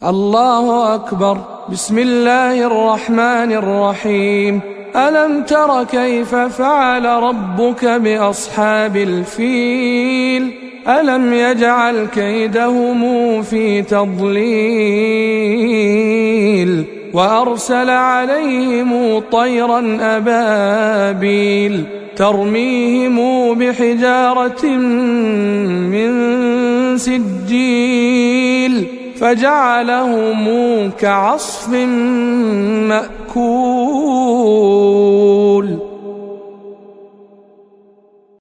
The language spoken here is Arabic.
الله أكبر. بسم الله الرحمن الرحيم. ألم تر كيف فعل ربك بأصحاب الفيل؟ ألم يجعل كيدهم في تضليل وأرسل عليهم طيرا أبابيل ترميهم بحجارة من سجيل فجعلهم كعصف مأكول.